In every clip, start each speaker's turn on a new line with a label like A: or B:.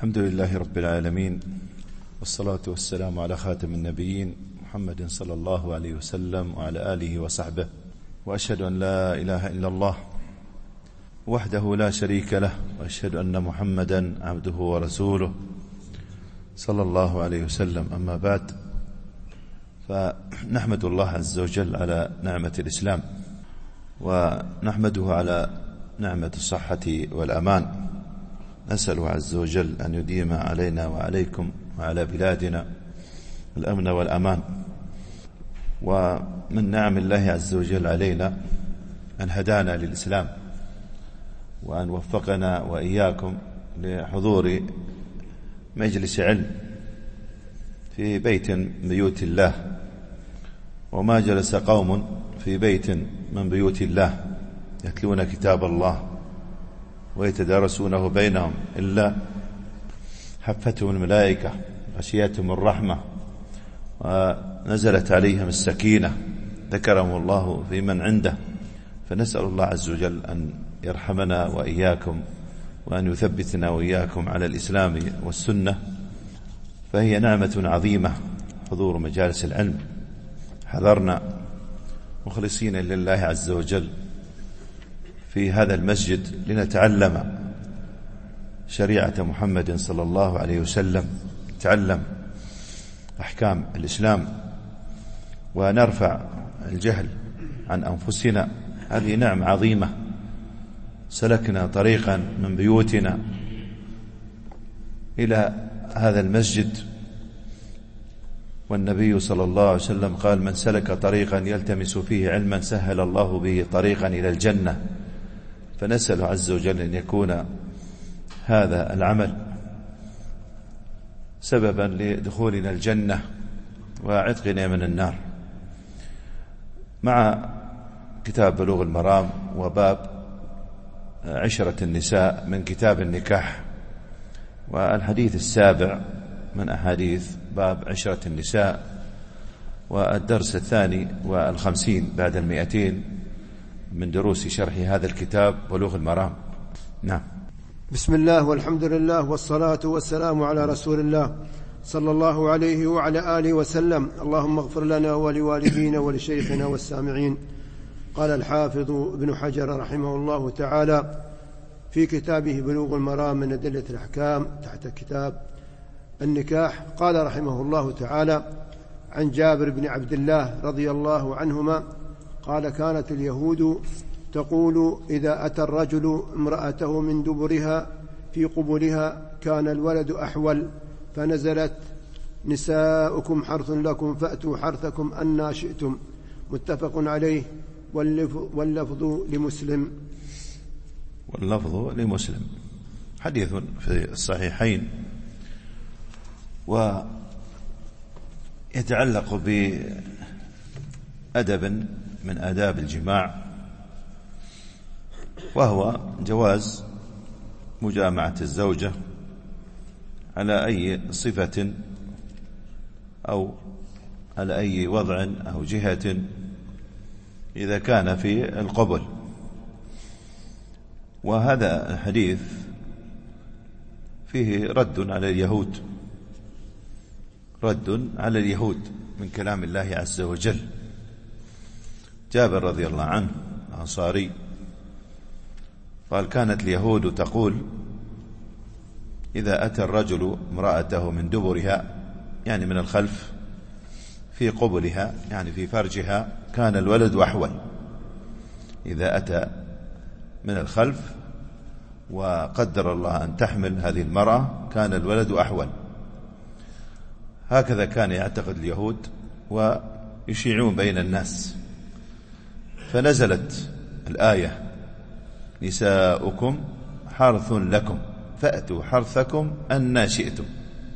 A: الحمد لله رب العالمين، والصلاة والسلام على خاتم النبيين محمد صلى الله عليه وسلم وعلى آله وصحبه، وأشهد أن لا إله إلا الله وحده لا شريك له، وأشهد أن محمدا عبده ورسوله صلى الله عليه وسلم. أما بعد، فنحمد الله عز وجل على نعمة الإسلام، ونحمده على نعمة الصحة والأمان. نسأله عز وجل أن يديم علينا وعليكم وعلى بلادنا الأمن والأمان. ومن نعم الله عز وجل علينا أن هدانا للإسلام، وأن وفقنا وإياكم لحضور مجلس علم في بيت من بيوت الله. وما جلس قوم في بيت من بيوت الله يتلون كتاب الله ويتدارسونه بينهم إلا حفتهم الملائكة، غشيتهم الرحمة، ونزلت عليهم السكينة، ذكرهم الله في من عنده. فنسأل الله عز وجل أن يرحمنا وإياكم، وأن يثبتنا وإياكم على الإسلام والسنة. فهي نعمة عظيمة حضور مجالس العلم. حضرنا مخلصين لله عز وجل في هذا المسجد لنتعلم شريعة محمد صلى الله عليه وسلم، نتعلم أحكام الإسلام، ونرفع الجهل عن أنفسنا. هذه نعمة عظيمة. سلكنا طريقا من بيوتنا إلى هذا المسجد، والنبي صلى الله عليه وسلم قال: من سلك طريقا يلتمس فيه علما سهل الله به طريقا إلى الجنة. فنسأل عز وجل أن يكون هذا العمل سببا لدخولنا الجنة وعتقنا من النار. مع كتاب بلوغ المرام وباب عشرة النساء من كتاب النكاح، والحديث السابع من أحاديث باب عشرة النساء، والدرس 52 بعد 200 من دروس شرح هذا الكتاب بلوغ المرام. نعم.
B: بسم الله والحمد لله والصلاة والسلام على رسول الله صلى الله عليه وعلى آله وسلم. اللهم اغفر لنا ولوالدينا ولشيخنا والسامعين. قال الحافظ ابن حجر رحمه الله تعالى في كتابه بلوغ المرام من أدلة الأحكام تحت كتاب النكاح، قال رحمه الله تعالى: عن جابر بن عبد الله رضي الله عنهما قال: كانت اليهود تقول إذا أتى الرجل امرأته من دبرها في قبلها كان الولد أحول، فنزلت: نساؤكم حرث لكم فأتوا حرثكم أنا شئتم. متفق عليه، واللفظ لمسلم.
A: حديث في الصحيحين، ويتعلق بأدب من آداب الجماع، وهو جواز مجامعة الزوجة على أي صفة أو على أي وضع أو جهة إذا كان في القبل. وهذا الحديث فيه رد على اليهود من كلام الله عز وجل. جابر رضي الله عنه الأنصاري قال: كانت اليهود تقول إذا أتى الرجل امرأته من دبرها، يعني من الخلف، في قبلها يعني في فرجها، كان الولد أحول. إذا أتى من الخلف وقدر الله أن تحمل هذه المرأة كان الولد أحول. هكذا كان يعتقد اليهود ويشيعون بين الناس. فنزلت الآية: نساؤكم حرث لكم فأتوا حرثكم أنا شئتم.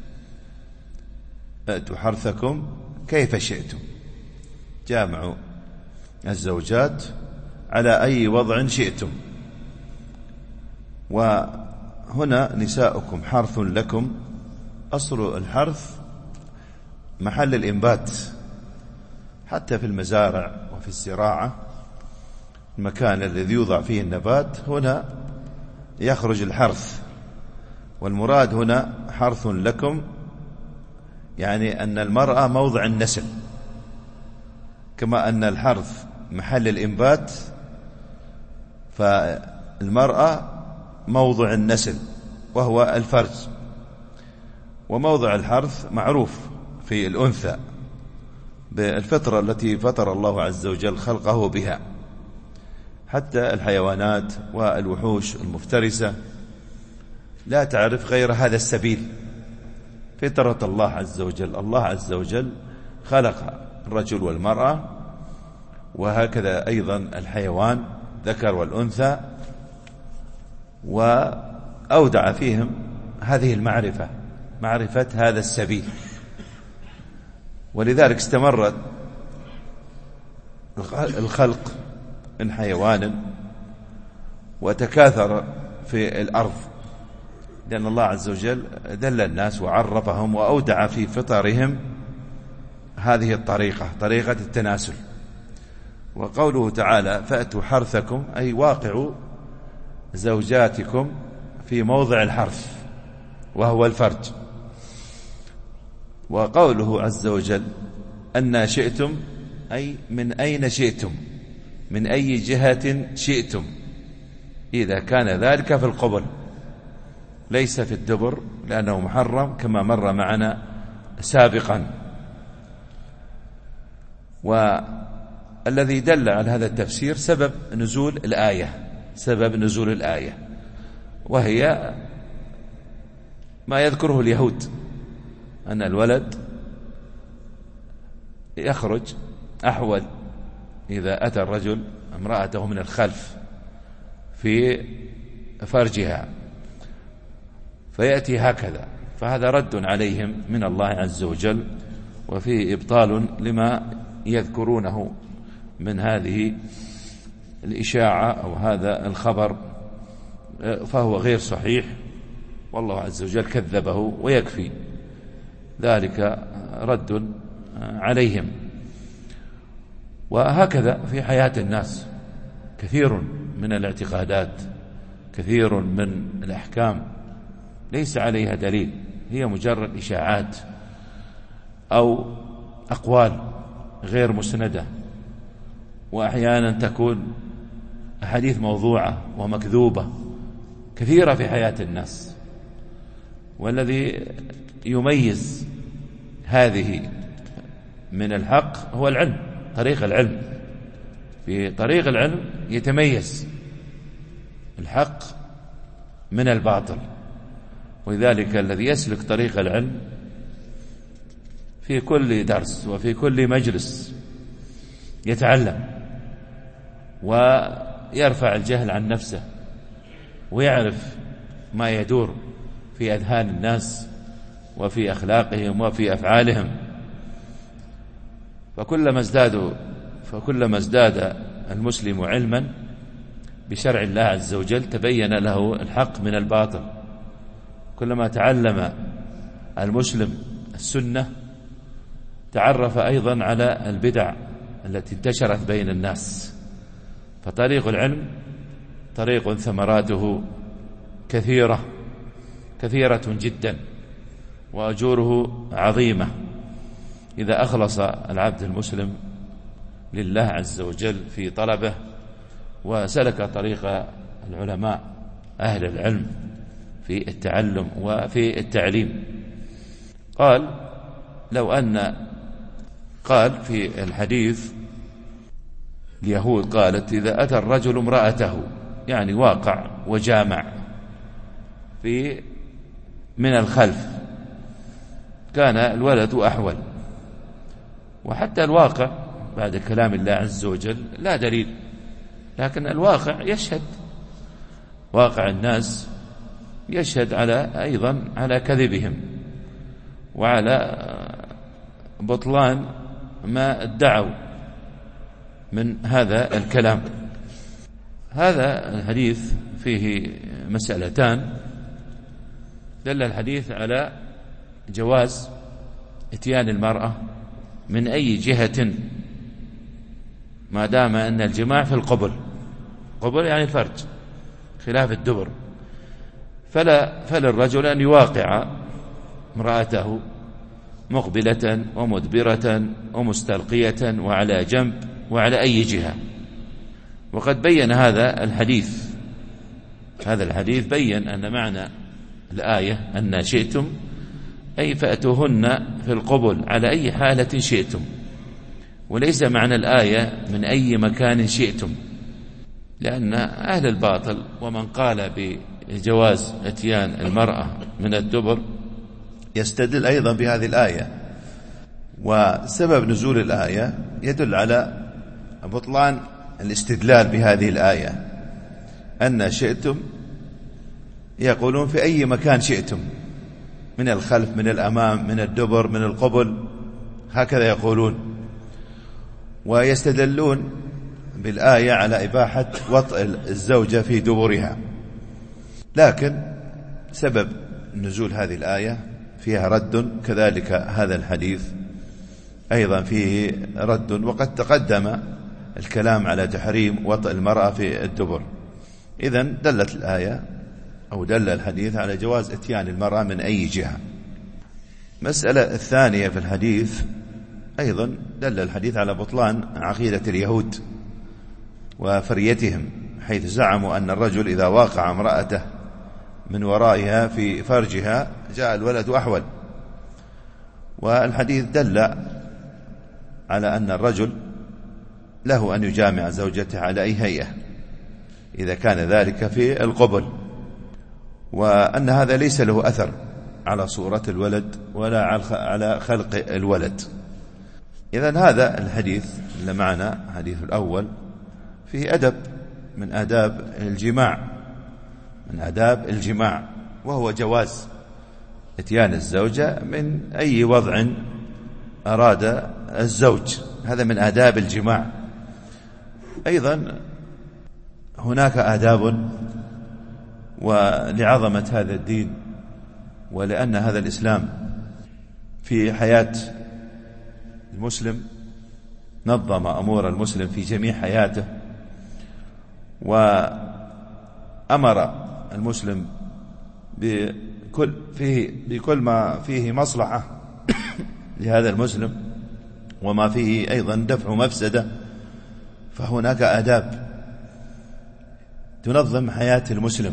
A: فأتوا حرثكم كيف شئتم، جامعوا الزوجات على أي وضع شئتم. وهنا نساؤكم حرث لكم، أصل الحرث محل الإنبات، حتى في المزارع وفي الزراعة المكان الذي يوضع فيه النبات هنا يخرج الحرث. والمراد هنا حرث لكم، يعني أن المرأة موضع النسل، كما أن الحرث محل الإنبات، فالمرأة موضع النسل وهو الفرج. وموضع الحرث معروف في الأنثى بالفطرة التي فطر الله عز وجل خلقه بها. حتى الحيوانات والوحوش المفترسة لا تعرف غير هذا السبيل، فطرة الله عز وجل. الله عز وجل خلق الرجل والمرأة، وهكذا أيضا الحيوان ذكر والأنثى، وأودع فيهم هذه المعرفة، معرفة هذا السبيل. ولذلك استمرت الخلق من حيوان وتكاثر في الأرض، لأن الله عز وجل دل الناس وعرفهم وأودع في فطرهم هذه الطريقة، طريقة التناسل. وقوله تعالى فأتوا حرثكم، أي واقعوا زوجاتكم في موضع الحرث وهو الفرج. وقوله عز وجل أن شئتم، أي من أين شئتم، من أي جهة شئتم، إذا كان ذلك في القبل، ليس في الدبر، لأنه محرم كما مر معنا سابقا. والذي دل على هذا التفسير سبب نزول الآية، سبب نزول الآية، وهي ما يذكره اليهود، أن الولد يخرج أحول إذا أتى الرجل امرأته من الخلف في فرجها، فيأتي هكذا. فهذا رد عليهم من الله عز وجل، وفيه إبطال لما يذكرونه من هذه الإشاعة أو هذا الخبر، فهو غير صحيح، والله عز وجل كذبه، ويكفي ذلك رد عليهم. وهكذا في حياة الناس كثير من الاعتقادات، كثير من الأحكام ليس عليها دليل، هي مجرد إشاعات أو أقوال غير مسندة، وأحيانا تكون أحاديث موضوعة ومكذوبة كثيرة في حياة الناس. والذي يميز هذه من الحق هو العلم، طريق العلم. في طريق العلم يتميز الحق من الباطل، ولذلك الذي يسلك طريق العلم في كل درس وفي كل مجلس يتعلم ويرفع الجهل عن نفسه، ويعرف ما يدور في أذهان الناس وفي أخلاقهم وفي أفعالهم. فكلما ازداد المسلم علما بشرع الله عز وجل تبين له الحق من الباطل. كلما تعلم المسلم السنة تعرف أيضا على البدع التي انتشرت بين الناس. فطريق العلم طريق ثمراته كثيرة جدا، وأجوره عظيمة إذا أخلص العبد المسلم لله عز وجل في طلبه، وسلك طريق العلماء أهل العلم في التعلم وفي التعليم. قال في الحديث اليهود قالت إذا أتى الرجل امرأته، يعني واقع وجامع من الخلف، كان الولد أحول. وحتى الواقع بعد كلام الله عز وجل لا دليل، لكن الواقع يشهد، واقع الناس يشهد أيضا على كذبهم وعلى بطلان ما ادعوا من هذا الكلام. هذا الحديث فيه مسألتان. دل الحديث على جواز اتيان المرأة من أي جهة ما دام أن الجماع في القبل، قبل يعني الفرج خلاف الدبر،
C: فللرجل أن يواقع امرأته مقبلة ومدبرة ومستلقية وعلى جنب وعلى أي جهة. وقد بين هذا الحديث بين أن معنى الآية أن شئتم أي فأتوهن في القبل على أي حالة شئتم، وليس معنى الآية من أي مكان شئتم، لأن أهل الباطل ومن قال بجواز اتيان المرأة من الدبر
A: يستدل أيضا بهذه الآية. وسبب نزول الآية يدل على بطلان الاستدلال بهذه الآية، أن شئتم يقولون في أي مكان شئتم، من الخلف من الأمام من الدبر من القبل، هكذا يقولون، ويستدلون بالآية على إباحة وطئ الزوجة في دبرها. لكن سبب نزول هذه الآية فيها رد، كذلك هذا الحديث أيضا فيه رد، وقد تقدم الكلام على تحريم وطئ المرأة في الدبر. إذن دلت الآية أو دل الحديث على جواز اتيان المرأة من أي جهة. مسألة الثانية في الحديث أيضا دل الحديث على بطلان عقيدة اليهود وفريتهم، حيث زعموا أن الرجل إذا واقع امرأته من ورائها في فرجها جاء الولد أحول. والحديث دل على أن الرجل له أن يجامع زوجته على أي هيئة إذا كان ذلك في القبل، وأن هذا ليس له أثر على صورة الولد ولا على خلق الولد. إذن هذا الحديث اللي معنا حديث الأول فيه أدب من آداب الجماع، وهو جواز اتيان الزوجة من أي وضع أراد الزوج، هذا من آداب الجماع. أيضا هناك آداب، ولعظمة هذا الدين ولأن هذا الإسلام في حياة المسلم نظم أمور المسلم في جميع حياته، وأمر المسلم بكل ما فيه مصلحة لهذا المسلم وما فيه أيضا دفع مفسدة. فهناك آداب تنظم حياة المسلم.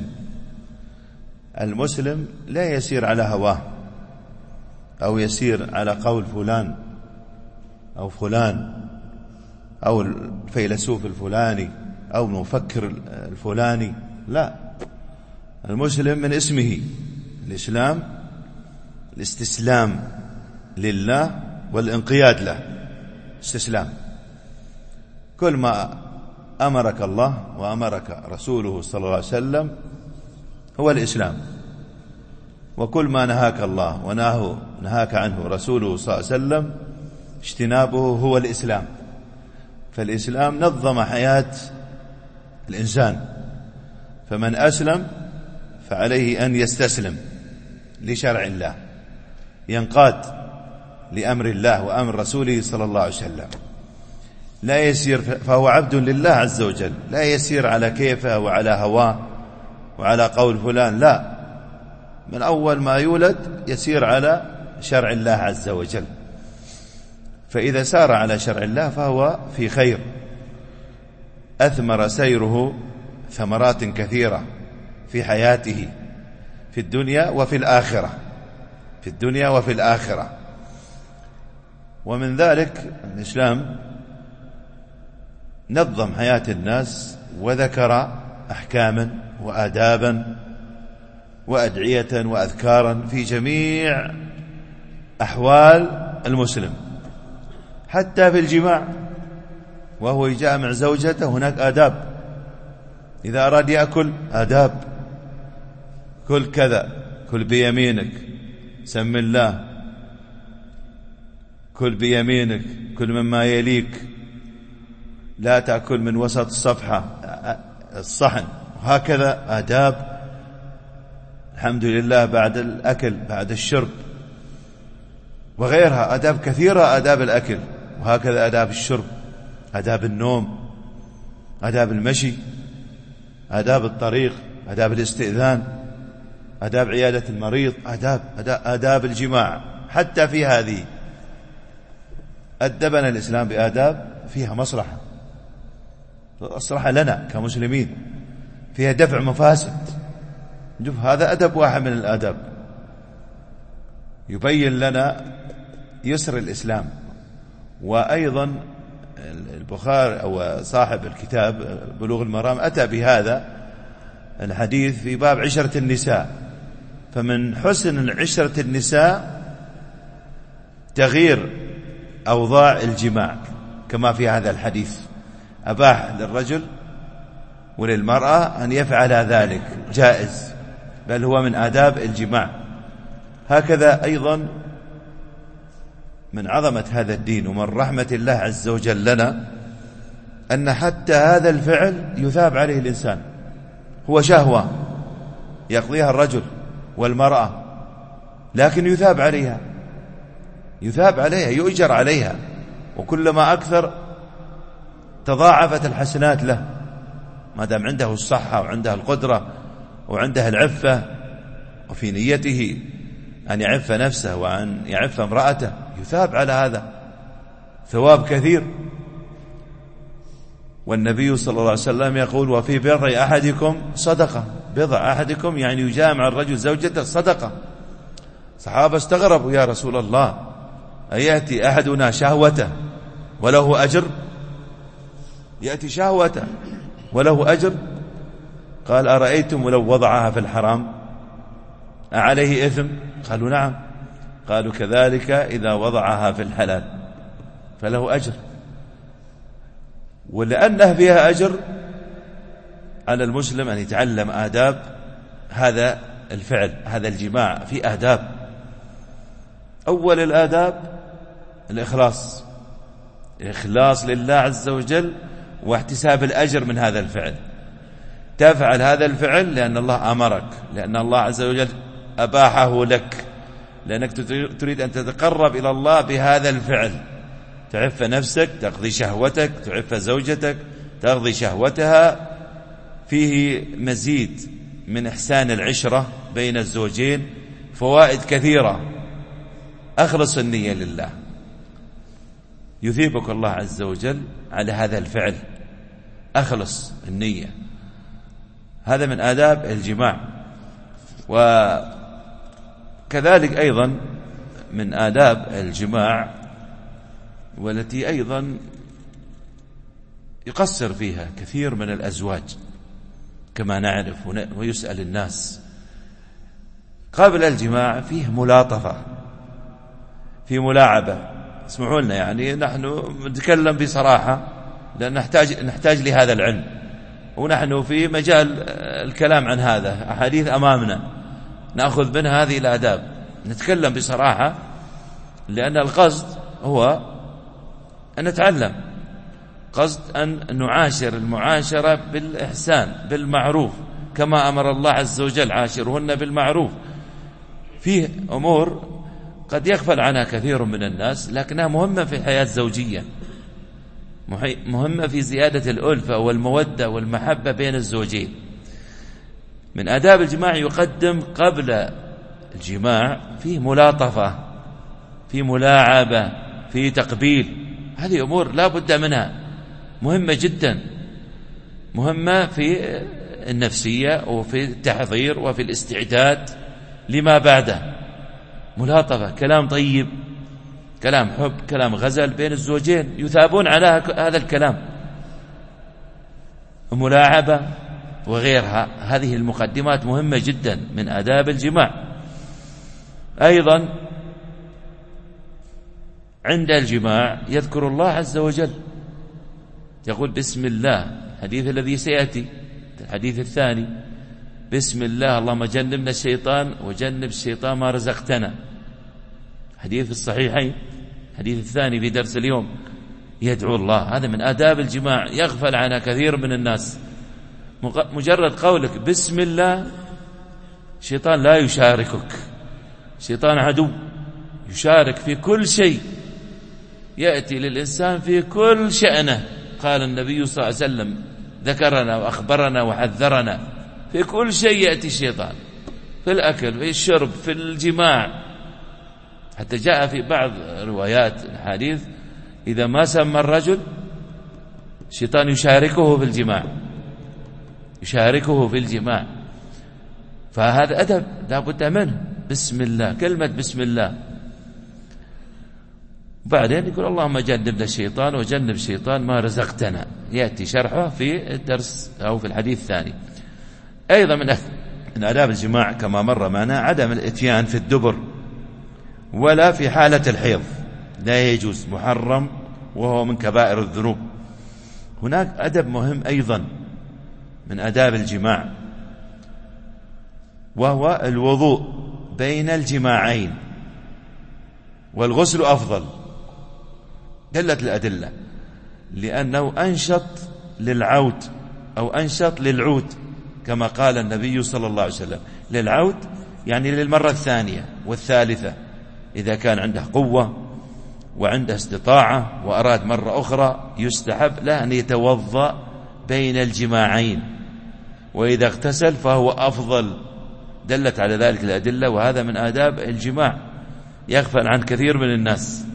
A: المسلم لا يسير على هواه أو يسير على قول فلان أو فلان أو الفيلسوف الفلاني أو المفكر الفلاني، لا، المسلم من اسمه الإسلام الاستسلام لله والانقياد له، استسلام. كل ما أمرك الله وأمرك رسوله صلى الله عليه وسلم هو الإسلام، وكل ما نهاك الله ونهاك عنه رسوله صلى الله عليه وسلم اجتنابه هو الإسلام. فالإسلام نظم حياة الإنسان، فمن أسلم فعليه أن يستسلم لشرع الله، ينقاد لأمر الله وأمر رسوله صلى الله عليه وسلم، لا يسير، فهو عبد لله عز وجل، لا يسير على كيفه وعلى هواه وعلى قول فلان، لا، من أول ما يولد يسير على شرع الله عز وجل. فإذا سار على شرع الله فهو في خير، أثمر سيره ثمرات كثيرة في حياته في الدنيا وفي الآخرة. ومن ذلك الإسلام نظم حياة الناس وذكر أحكاما وآدابا وأدعية وأذكارا في جميع أحوال المسلم، حتى في الجماع وهو يجامع زوجته هناك آداب. إذا أراد يأكل آداب، كل كذا، كل بيمينك، سم الله، كل بيمينك، كل مما يليك، لا تأكل من وسط الصحن، وهكذا آداب. الحمد لله بعد الأكل بعد الشرب، وغيرها آداب كثيرة، آداب الأكل، وهكذا آداب الشرب، آداب النوم، آداب المشي، آداب الطريق، آداب الاستئذان، آداب عيادة المريض، آداب الجماع. حتى في هذه أدبنا الإسلام بآداب فيها مصلحة لنا كمسلمين، فيها دفع مفاسد. شوف هذا أدب واحد من الآداب، يبين لنا يسر الإسلام. وأيضا البخاري أو صاحب الكتاب بلوغ المرام أتى بهذا الحديث في باب عشرة النساء. فمن حسن عشرة النساء تغيير أوضاع الجماع، كما في هذا الحديث أباح للرجل وللمرأة أن يفعل ذلك، جائز، بل هو من آداب الجماع. هكذا أيضا من عظمة هذا الدين ومن رحمة الله عز وجل لنا أن حتى هذا الفعل يثاب عليه الإنسان. هو شهوة يقضيها الرجل والمرأة، لكن يثاب عليها، يؤجر عليها، وكلما أكثر تضاعفت الحسنات له، ما دام عنده الصحة وعنده القدرة وعنده العفة، وفي نيته أن يعف نفسه وأن يعف امرأته، يثاب على هذا ثواب كثير. والنبي صلى الله عليه وسلم يقول: وفي بضع أحدكم صدقة. بضع أحدكم يعني يجامع الرجل زوجته صدقة. صحابة استغربوا: يا رسول الله، أيأتي أحدنا شهوته وله أجر؟ يأتي شهوته وله أجر؟ قال: أرأيتم لو وضعها في الحرام أعليه إثم؟ قالوا: نعم. قالوا: كذلك إذا وضعها في الحلال فله أجر. ولأنه فيها أجر على المسلم أن يتعلم آداب هذا الفعل، هذا الجماع في آداب. أول الآداب الإخلاص لله عز وجل واحتساب الأجر من هذا الفعل. تفعل هذا الفعل لأن الله أمرك، لأن الله عز وجل أباحه لك، لأنك تريد أن تتقرب إلى الله بهذا الفعل. تعف نفسك، تقضي شهوتك، تعف زوجتك، تقضي شهوتها. فيه مزيد من إحسان العشرة بين الزوجين، فوائد كثيرة. أخلص النية لله، يثيبك الله عز وجل على هذا الفعل. أخلص النية، هذا من آداب الجماع. وكذلك أيضا من آداب الجماع، والتي أيضا يقصر فيها كثير من الأزواج كما نعرف ويسأل الناس، قبل الجماع فيه ملاطفة، في ملاعبة. اسمحوا لنا، يعني نحن نتكلم بصراحة لأن نحتاج لهذا العلم، ونحن في مجال الكلام عن هذا، أحاديث أمامنا نأخذ منها هذه الآداب. نتكلم بصراحة لأن القصد هو أن نتعلم، قصد أن نعاشر المعاشرة بالإحسان بالمعروف، كما أمر الله عز وجل: عاشرهن بالمعروف. فيه أمور قد يغفل عنها كثير من الناس، لكنها مهمة في الحياة الزوجية، مهمة في زيادة الألفة والمودة والمحبة بين الزوجين. من آداب الجماع يقدم قبل الجماع فيه ملاطفة، فيه ملاعبة، فيه تقبيل. هذه أمور لا بد منها، مهمة جدا، مهمة في النفسية وفي التحضير وفي الاستعداد لما بعده. ملاطفة، كلام طيب، كلام حب، كلام غزل بين الزوجين، يثابون على هذا الكلام. ملاعبة وغيرها، هذه المقدمات مهمة جدا من آداب الجماع. أيضا عند الجماع يذكر الله عز وجل، يقول: بسم الله. الحديث الذي سيأتي، الحديث الثاني: بسم الله اللهم جنبنا الشيطان وجنب الشيطان ما رزقتنا. حديث في الصحيحين، الحديث الثاني في درس اليوم. يدعو الله، هذا من آداب الجماع يغفل عنها كثير من الناس. مجرد قولك بسم الله، الشيطان لا يشاركك، الشيطان عدو، يشارك في كل شيء، يأتي للإنسان في كل شأنه. قال النبي صلى الله عليه وسلم: ذكرنا وأخبرنا وحذرنا، في كل شيء يأتي الشيطان،
C: في الأكل، في الشرب، في الجماع. حتى جاء في بعض روايات الحديث إذا ما سمى الرجل الشيطان يشاركه في الجماع، يشاركه في الجماع. فهذا أدب لا بد منه، بسم الله، كلمة بسم الله. بعدين يقول اللهم جنبنا الشيطان وجنب الشيطان ما رزقتنا، يأتي شرحه في الدرس أو في الحديث الثاني. أيضا من آداب الجماع كما مر معنا عدم الإتيان في الدبر ولا في حالة الحيض، لا يجوز، محرم، وهو من كبائر الذنوب. هناك أدب مهم أيضا من آداب الجماع، وهو الوضوء بين الجماعين، والغسل أفضل. دلت الأدلة لأنه أنشط للعود أو أنشط للعود، كما قال النبي صلى الله عليه وسلم. للعود يعني للمرة الثانية والثالثة، إذا كان عنده قوة وعنده استطاعة وأراد مرة أخرى يستحب له أن يتوضأ بين الجماعين، وإذا اغتسل فهو أفضل. دلت على ذلك الأدلة، وهذا من آداب الجماع يغفل عن كثير من الناس.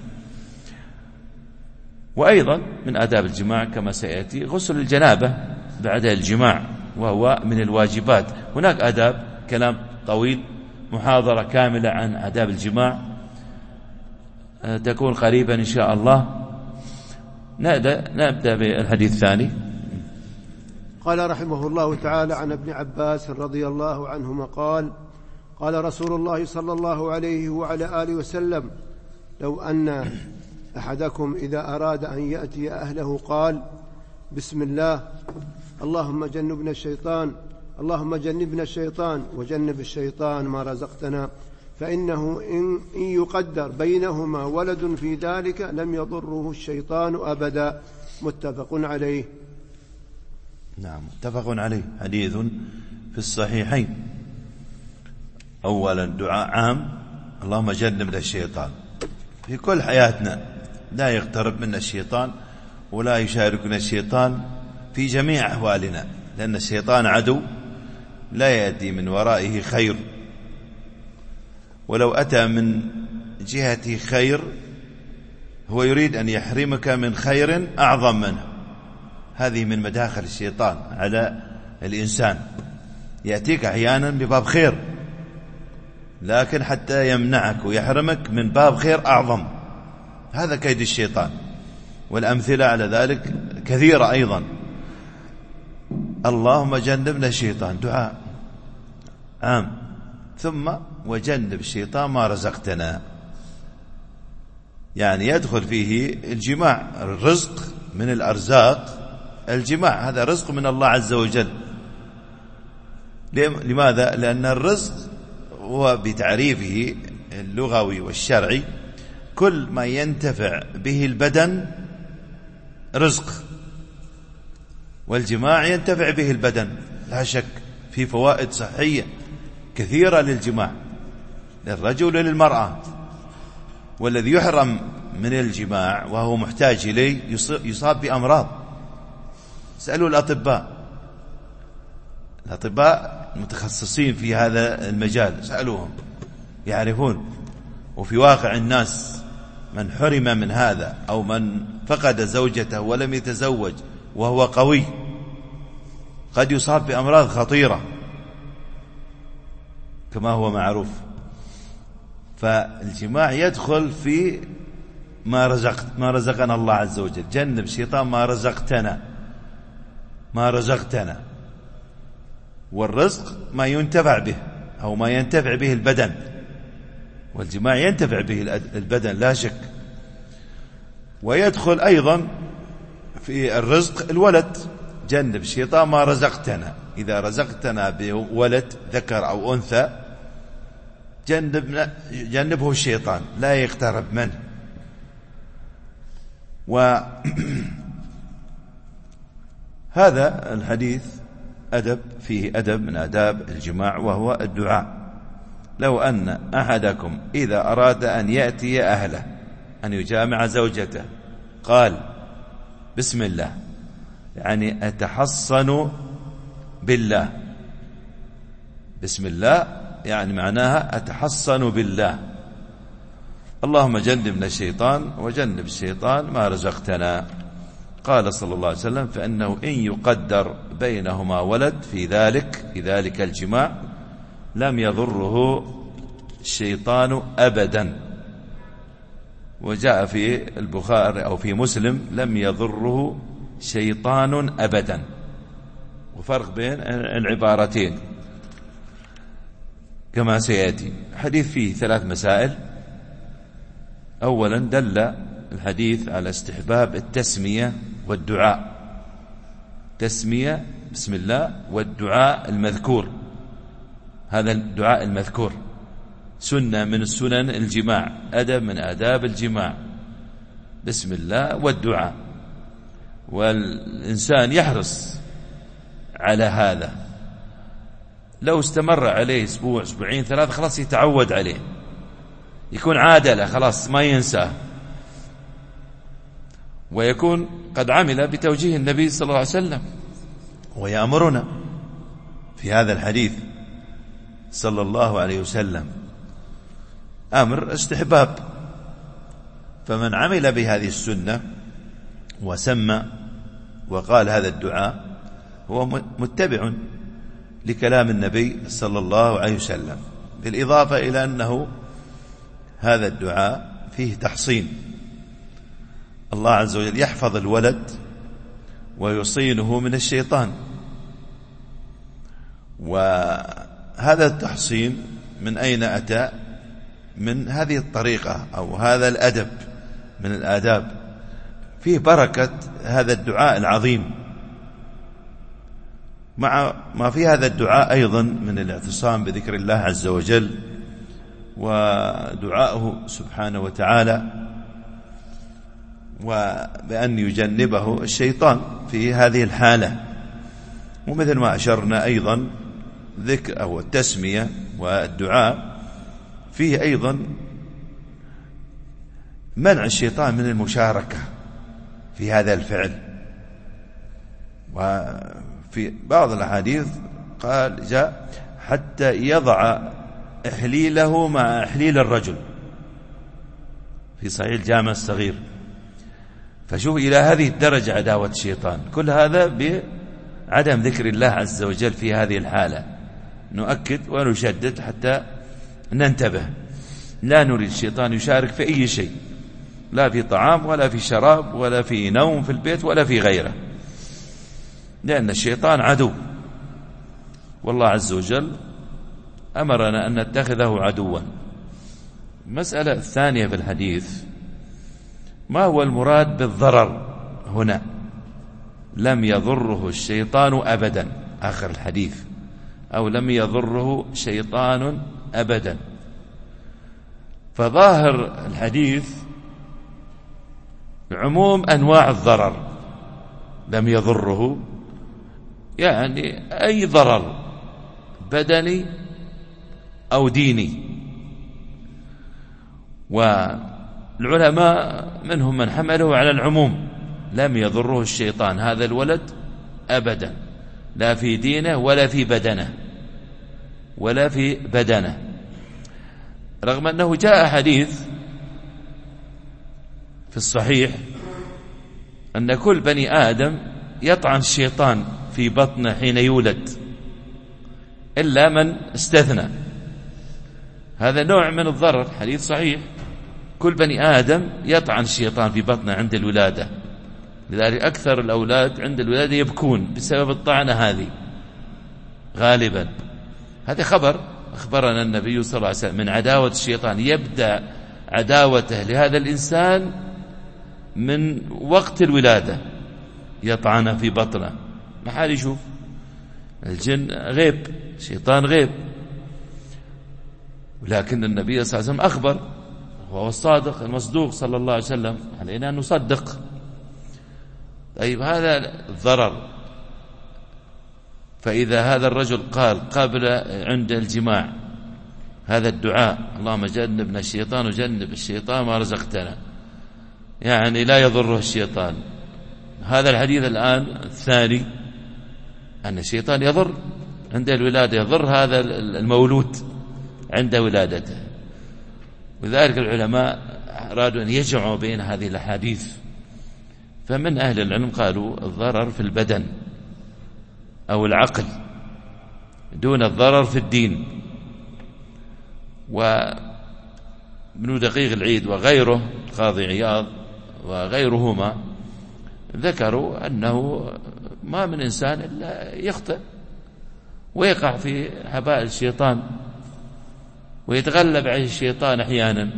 C: وأيضا من آداب الجماع كما سيأتي غسل الجنابة بعد الجماع، وهو من الواجبات. هناك آداب، كلام طويل، محاضرة كاملة عن آداب الجماع تكون قريبا إن شاء الله. نبدأ بالحديث الثاني.
B: قال رحمه الله تعالى عن ابن عباس رضي الله عنهما قال قال رسول الله صلى الله عليه وعلى آله وسلم: لو أن أحدكم إذا أراد أن يأتي أهله قال: بسم الله، اللهم جنبنا الشيطان، اللهم جنبنا الشيطان وجنب الشيطان ما رزقتنا، فإنه إن يقدر بينهما ولد في ذلك لم يضره الشيطان أبدا. متفق عليه.
A: نعم، متفق عليه. حديث في الصحيحين. أولا دعاء عام: اللهم جنبنا الشيطان في كل حياتنا، لا يقترب منا الشيطان ولا يشاركنا الشيطان في جميع أحوالنا، لأن الشيطان عدو لا يأتي من ورائه خير، ولو أتى من جهة خير هو يريد أن يحرمك من خير أعظم منه. هذه من مداخل الشيطان على الإنسان، يأتيك أحيانا بباب خير لكن حتى يمنعك ويحرمك من باب خير أعظم. هذا كيد الشيطان، والأمثلة على ذلك كثيرة أيضا. اللهم جنبنا الشيطان دعاء عام، ثم وجنب الشيطان ما رزقتنا، يعني يدخل فيه الجماع. الرزق من الأرزاق الجماع، هذا رزق من الله عز وجل. لماذا؟ لأن الرزق هو بتعريفه اللغوي والشرعي كل ما ينتفع به البدن رزق، والجماع ينتفع به البدن لا شك، في فوائد صحية كثيرة للجماع للرجل وللمرأة. والذي يحرم من الجماع وهو محتاج إليه يصاب بأمراض. اسألوا الأطباء المتخصصين في هذا المجال، اسألوهم يعرفون. وفي واقع الناس من حرم من هذا أو من فقد زوجته ولم يتزوج وهو قوي قد يصاب بأمراض خطيرة كما هو معروف. فالجماع يدخل في ما رزقنا الله عز وجل. جنب الشيطان ما رزقتنا. والرزق ما ينتفع به أو ما ينتفع به البدن، والجماع ينتفع به البدن لا شك. ويدخل أيضا في الرزق الولد. جنب الشيطان ما رزقتنا، إذا رزقتنا بولد ذكر أو أنثى جنبه الشيطان لا يقترب منه. وهذا الحديث فيه أدب من آداب الجماع، وهو الدعاء. لو أن أحدكم إذا أراد أن يأتي أهله، أن يجامع زوجته، قال: بسم الله، يعني أتحصن بالله. بسم الله
C: يعني معناها أتحصن بالله، اللهم جنبنا الشيطان وجنب الشيطان ما رزقتنا. قال صلى الله عليه وسلم: فإنه إن يقدر بينهما ولد في ذلك الجماع لم يضره الشيطان أبدا. وجاء في البخاري أو في مسلم: لم يضره شيطان أبدا. وفرق بين العبارتين كما سيأتي. حديث فيه 3 مسائل. أولا دل الحديث على استحباب التسمية والدعاء، تسمية بسم الله والدعاء المذكور، هذا الدعاء المذكور سنة من السنن الجماع، أدب من آداب الجماع، بسم الله والدعاء. والإنسان يحرص على هذا، لو استمر عليه أسبوع 2 3 خلاص يتعود عليه، يكون عادة له خلاص ما ينساه، ويكون قد عمل بتوجيه النبي صلى الله عليه وسلم. ويأمرنا في هذا الحديث صلى الله عليه وسلم أمر استحباب، فمن عمل بهذه السنة وسمى وقال هذا الدعاء هو متبع لكلام النبي صلى الله عليه وسلم. بالإضافة إلى أنه هذا الدعاء فيه تحصين، الله عز وجل يحفظ الولد ويصينه من الشيطان. وهذا التحصين من أين أتى؟ من هذه الطريقة أو هذا الأدب من الآداب، فيه بركة هذا الدعاء العظيم. مع ما في هذا الدعاء أيضا من الاعتصام بذكر الله عز وجل ودعائه سبحانه وتعالى، وبأن يجنبه الشيطان في هذه الحالة. ومثل ما أشرنا أيضا ذكر أو التسمية والدعاء فيه أيضا منع الشيطان من المشاركة في هذا الفعل. وفي بعض الأحاديث قال جاء حتى يضع إحليله مع إحليل الرجل في صحيح الجامع الصغير. فشوف إلى هذه الدرجة عداوة الشيطان، كل هذا بعدم ذكر الله عز وجل في هذه الحالة. نؤكد ونشدد حتى ننتبه، لا نريد الشيطان يشارك في أي شيء، لا في طعام ولا في شراب ولا في نوم في البيت ولا في غيره، لأن الشيطان عدو، والله عز وجل أمرنا أن نتخذه عدوا. المسألة الثانية في الحديث: ما هو المراد بالضرر هنا؟ لم يضره الشيطان أبدا، آخر الحديث، أو لم يضره شيطان أبدا. فظاهر الحديث عموم أنواع الضرر، لم يضره يعني أي ضرر بدني أو ديني. والعلماء منهم من حمله على العموم، لم يضره الشيطان هذا الولد أبدا، لا في دينه ولا في بدنه، رغم أنه جاء حديث في الصحيح أن كل بني آدم يطعن الشيطان في بطنه حين يولد إلا من استثنى. هذا نوع من الضرر، حديث صحيح، كل بني آدم يطعن الشيطان في بطنه عند الولادة، لذلك أكثر الأولاد عند الولادة يبكون بسبب الطعنة هذه غالبا. هذا خبر أخبرنا النبي صلى الله عليه وسلم من عداوة الشيطان، يبدأ عداوته لهذا الإنسان من وقت الولادة، يطعنه في بطنه. ما حال يشوف الجن غيب، الشيطان غيب، ولكن النبي صلى الله عليه وسلم أخبر، وهو الصادق المصدوق صلى الله عليه وسلم، علينا أن نصدق. طيب هذا الضرر، فإذا هذا الرجل قال قبل عند الجماع هذا الدعاء: اللهم جنبنا الشيطان وجنب الشيطان ما رزقتنا، يعني لا يضره الشيطان. هذا الحديث الآن الثاني أن الشيطان يضر عند الولادة، يضر هذا المولود عند ولادته. وذلك العلماء أرادوا أن يجمعوا بين هذه الأحاديث، فمن أهل العلم قالوا الضرر في البدن أو العقل دون الضرر في الدين. وابن دقيق العيد وغيره القاضي عياض وغيرهما ذكروا أنه ما من إنسان إلا يخطئ ويقع في حبال الشيطان ويتغلب عليه الشيطان أحيانا،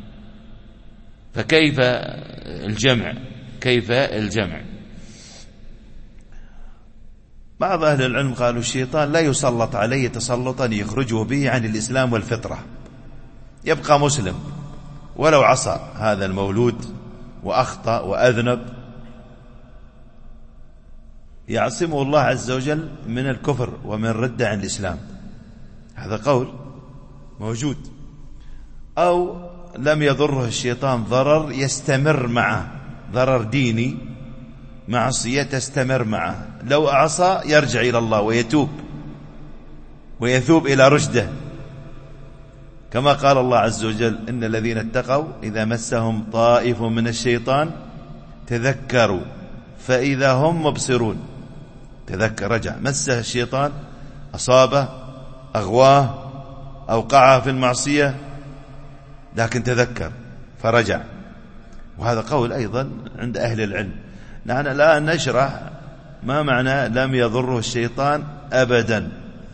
C: فكيف الجمع؟ كيف الجمع؟
A: بعض أهل العلم قالوا الشيطان لا يسلط عليه تسلطا يخرجه به عن الإسلام والفطرة، يبقى مسلم ولو عصى هذا المولود وأخطأ وأذنب، يعصمه الله عز وجل من الكفر ومن الردة عن الإسلام. هذا قول موجود. أو لم يضره الشيطان ضرر يستمر معه، ضرر ديني، معصية تستمر معه، لو أعصى يرجع إلى الله ويتوب ويثوب إلى رشده، كما قال الله عز وجل إن الذين اتقوا إذا مسهم طائف من الشيطان تذكروا فإذا هم مبصرون. تذكر، رجع، مسه الشيطان، أصابه، أغواه، أوقعه في المعصية، لكن تذكر فرجع. وهذا قول أيضا عند أهل العلم. نحن الآن نشرح ما معنى لم يضره الشيطان أبدا.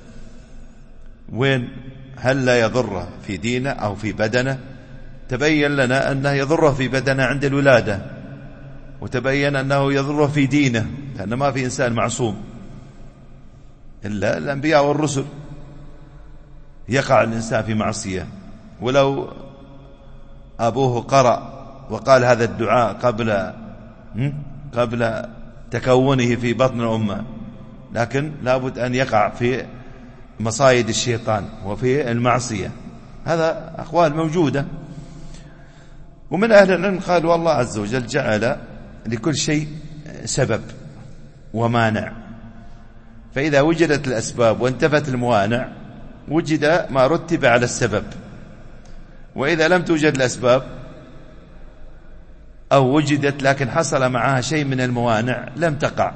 A: وين؟ هل لا يضره في دينه أو في بدنه؟ تبين لنا أنه يضره في بدنه عند الولادة، وتبين أنه يضره في دينه، لأن ما في إنسان معصوم إلا الأنبياء والرسل. يقع الإنسان في معصية، ولو أبوه قرأ وقال هذا الدعاء قبل تكونه في بطن أمه، لكن لابد أن يقع في مصايد الشيطان وفي المعصية. هذا أقوال موجودة. ومن أهل العلم قال والله عز وجل جعل لكل شيء سبب ومانع، فإذا وجدت الأسباب وانتفت الموانع وجد ما رتب على السبب، وإذا لم توجد الأسباب أو وجدت لكن حصل معها شيء من الموانع لم تقع.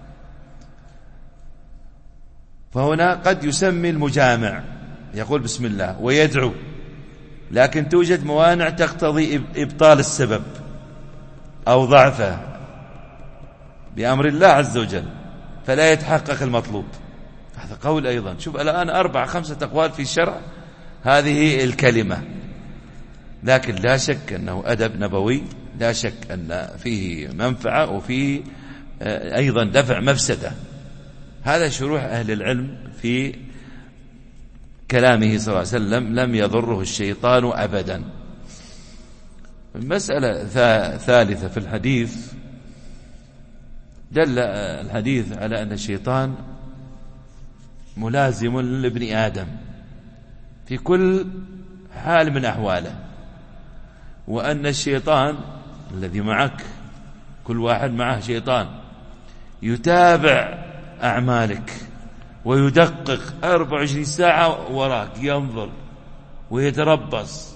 A: فهنا قد يسمي المجامع، يقول بسم الله ويدعو، لكن توجد موانع تقتضي إبطال السبب أو ضعفه بأمر الله عز وجل، فلا يتحقق المطلوب. هذا قول أيضا. شوف الآن 4-5 أقوال في الشرع هذه الكلمة، لكن لا شك أنه أدب نبوي، لا شك أن فيه منفعة وفيه أيضا دفع مفسدة. هذا شروح أهل العلم في كلامه صلى الله عليه وسلم لم يضره الشيطان أبدا. المسألة ثالثة في الحديث، دل الحديث على أن الشيطان ملازم لابن آدم في كل حال من أحواله، وأن الشيطان الذي معك، كل واحد معه شيطان يتابع أعمالك ويدقق 24 ساعة وراك، ينظر ويتربص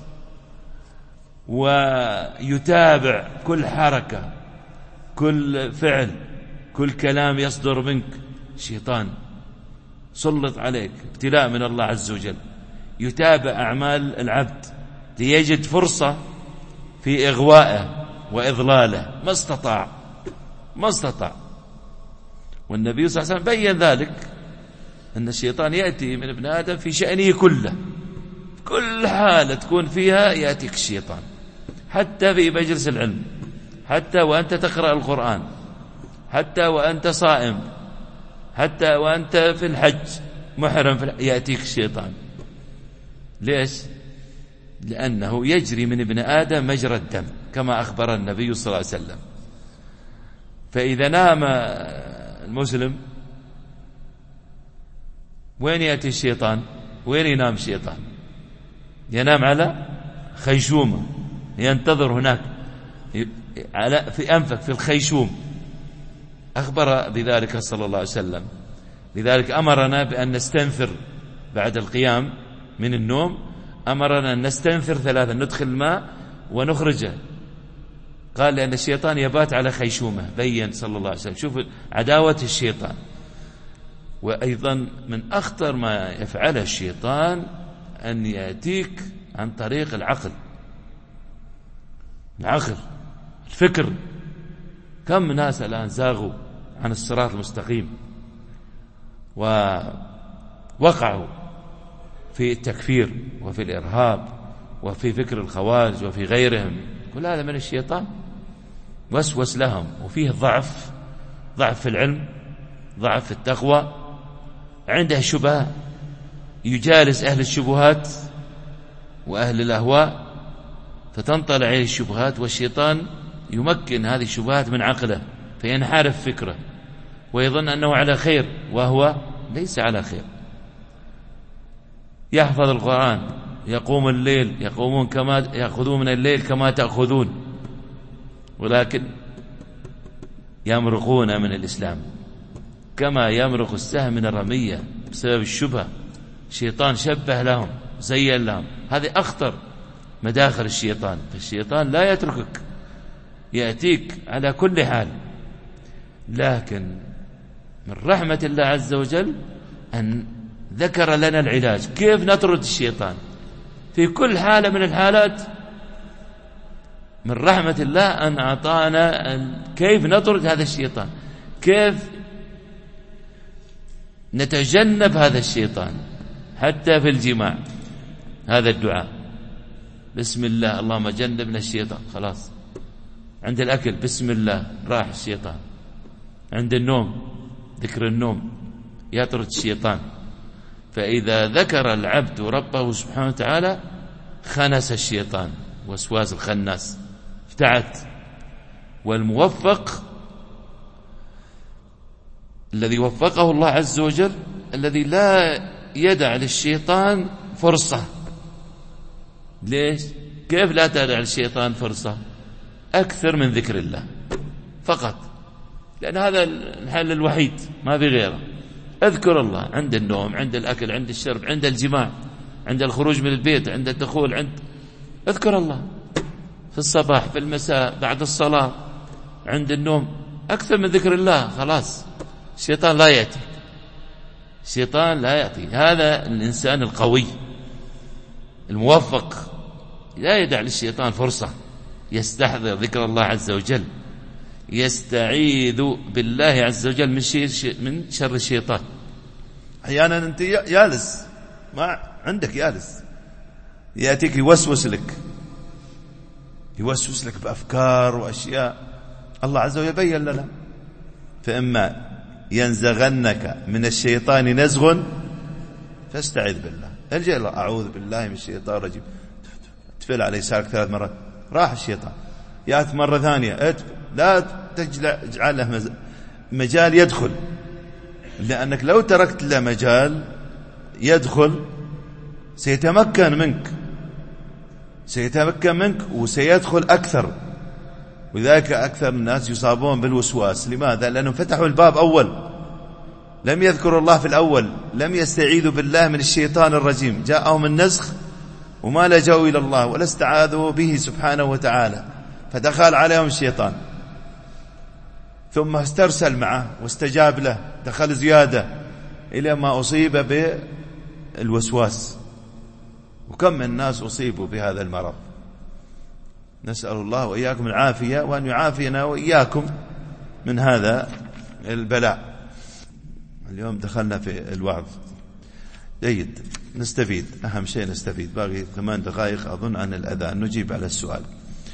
A: ويتابع كل حركة، كل فعل، كل كلام يصدر منك. شيطان سلط عليك ابتلاء من الله عز وجل، يتابع أعمال العبد ليجد فرصة في إغوائه وإضلاله، ما استطاع. والنبي صلى الله عليه وسلم بيّن ذلك، أن الشيطان يأتي من ابن آدم في شأنه كله، كل حالة تكون فيها يأتيك الشيطان، حتى في مجلس العلم، حتى وأنت تقرأ القرآن، حتى وأنت صائم، حتى وأنت في الحج محرم يأتيك الشيطان. ليش؟ لأنه يجري من ابن آدم مجرى الدم كما أخبر النبي صلى الله عليه وسلم. فإذا نام المسلم وين يأتي الشيطان؟ وين ينام الشيطان؟ ينام على خيشومه، ينتظر هناك في أنفك، في الخيشوم. أخبر بذلك صلى الله عليه وسلم. لذلك أمرنا بأن نستنفر بعد القيام من النوم
C: أمرنا أن نستنثر 3 ندخل الماء ونخرجه. قال لأن الشيطان يبات على خيشومه، بين صلى الله عليه وسلم. شوف عداوة الشيطان. وأيضا من أخطر ما يفعله الشيطان أن يأتيك عن طريق العقل، الفكر. كم من ناس الآن زاغوا عن الصراط المستقيم ووقعوا في التكفير وفي الإرهاب وفي فكر الخوارج وفي غيرهم. كل هذا من الشيطان، وسوس لهم. وفيه ضعف في العلم، ضعف في التقوى، عنده شبهة، يجالس أهل الشبهات وأهل الأهواء، فتنطلع عليه الشبهات، والشيطان يمكن هذه الشبهات من عقله فينحرف فكره ويظن أنه على خير وهو ليس على خير. يحفظ القرآن، يقوم الليل، يقومون كما يأخذون من الليل كما تأخذون، ولكن يمرقون من الإسلام كما يمرق السهم من الرمية بسبب الشبهة. الشيطان شبه لهم، زين لهم. هذه أخطر مداخل الشيطان. فالشيطان لا يتركك، يأتيك على كل حال. لكن من رحمة الله عز وجل أن ذكر لنا العلاج، كيف نطرد الشيطان في كل حالة من الحالات. من رحمة الله أن أعطانا كيف نطرد هذا الشيطان، كيف نتجنب هذا الشيطان. حتى في الجماع هذا الدعاء، بسم الله اللهم جنبنا الشيطان، خلاص. عند الأكل بسم الله، راح الشيطان. عند النوم ذكر النوم يطرد الشيطان. فإذا ذكر العبد ربه سبحانه وتعالى خنس الشيطان، وسواس الخناس ابتعد. والموفق الذي وفقه الله عز وجل الذي لا يدع للشيطان فرصة. ليش؟ كيف لا تدع للشيطان فرصة؟ أكثر من ذكر الله فقط، لأن هذا الحل الوحيد، ما في غيره. اذكر الله عند النوم، عند الأكل، عند الشرب، عند الجماع، عند الخروج من البيت، عند الدخول، اذكر الله في الصباح، في المساء، بعد الصلاة، عند النوم. أكثر من ذكر الله خلاص الشيطان لا يأتي. الشيطان لا يأتي. هذا الإنسان القوي الموفق لا يدع للشيطان فرصة، يستحضر ذكر الله عز وجل، يستعيذ بالله عز وجل من شر الشيطان.
A: أحيانا أنت يالس، ما عندك يالس، يأتيك يوسوس لك بأفكار وأشياء. الله عز وجل بين لنا: فإما ينزغنك من الشيطان نزغ فاستعذ بالله. الجئ الله، أعوذ بالله من الشيطان الرجيم، تفل عليه سارك 3 مرات، راح الشيطان. يأتي مرة ثانية، لا تجعل له مجال يدخل، لأنك لو تركت له مجال يدخل سيتمكن منك وسيدخل أكثر. وذلك أكثر الناس يصابون بالوسواس. لماذا؟ لأنهم فتحوا الباب أول، لم يذكروا الله في الأول، لم يستعيذوا بالله من الشيطان الرجيم. جاءهم النزغ وما لجوا إلى الله ولا استعاذوا به سبحانه وتعالى، فدخل عليهم الشيطان، ثم استرسل معه واستجاب له، دخل زيادة إلى ما أصيب بالوسواس. وكم من الناس أصيبوا بهذا المرض. نسأل الله وإياكم العافية، وأن يعافينا وإياكم من هذا البلاء. اليوم دخلنا في الوعظ. جيد، نستفيد، أهم شيء نستفيد. باقي 8 دقائق أظن عن الأذان، نجيب على السؤال.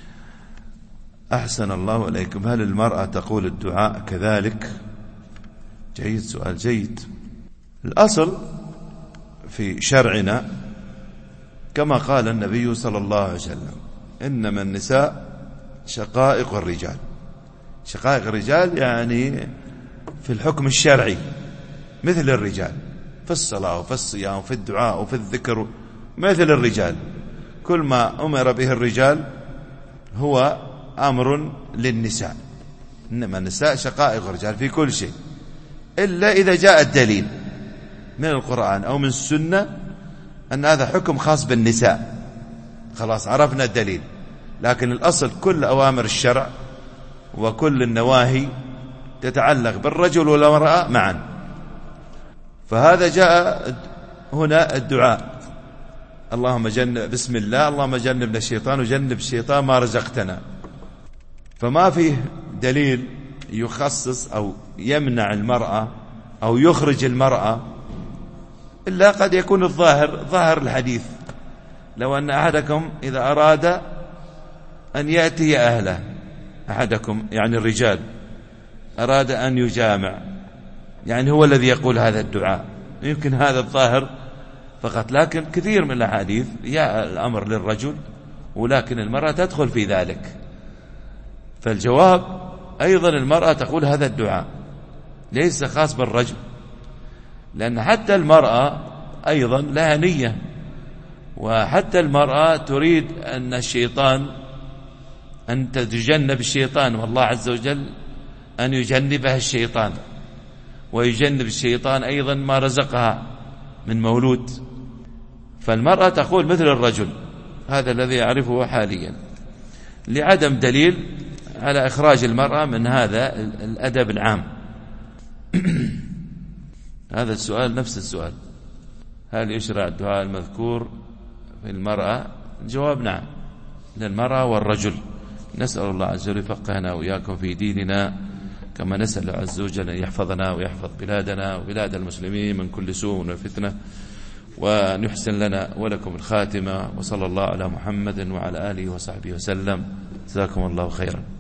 A: أحسن الله إليكم، هل المرأة تقول الدعاء كذلك؟ جيد، سؤال جيد. الأصل في شرعنا كما قال النبي صلى الله عليه وسلم: إنما النساء شقائق الرجال. شقائق الرجال يعني في الحكم الشرعي مثل الرجال، في الصلاة وفي الصيام وفي الدعاء وفي الذكر مثل الرجال. كل ما أمر به الرجال هو أمر للنساء. إنما النساء شقائق الرجال في كل شيء، إلا إذا جاء الدليل من القرآن أو من السنة
C: أن هذا حكم خاص بالنساء، خلاص عرفنا الدليل. لكن الأصل كل أوامر الشرع وكل النواهي تتعلق بالرجل والمرأة معا. فهذا جاء هنا الدعاء، اللهم جنب، بسم الله، اللهم جنبنا الشيطان وجنب الشيطان ما رزقتنا. فما فيه دليل يخصص أو يمنع المرأة أو يخرج المرأة، إلا قد يكون الظاهر ظاهر الحديث، لو أن أحدكم إذا أراد أن يأتي أهله، أحدكم يعني الرجال أراد أن يجامع، يعني هو الذي يقول هذا الدعاء، يمكن هذا الظاهر فقط. لكن كثير من الأحاديث يا الأمر للرجل، ولكن المرأة تدخل في ذلك. فالجواب أيضا المرأة تقول هذا الدعاء ليس خاص بالرجل، لأن حتى المرأة أيضا لها نية، وحتى المرأة تريد أن الشيطان، أن تتجنب الشيطان، والله عز وجل أن يجنبها الشيطان، ويجنب الشيطان أيضا ما رزقها من مولود. فالمرأة تقول مثل الرجل، هذا الذي أعرفه حاليا، لعدم دليل على إخراج المرأة من هذا الأدب العام. هذا السؤال نفس السؤال، هل يشرع الدعاء المذكور في المرأة؟ الجواب نعم، للمرأة والرجل. نسأل الله عز وجل يفقهنا وإياكم في ديننا، كما نسأل عز وجل أن يحفظنا ويحفظ بلادنا وبلاد المسلمين من كل سوء وفتنة، وأن يحسن لنا ولكم الخاتمة. وصلى الله على محمد وعلى آله وصحبه وسلم. جزاكم الله خيرا.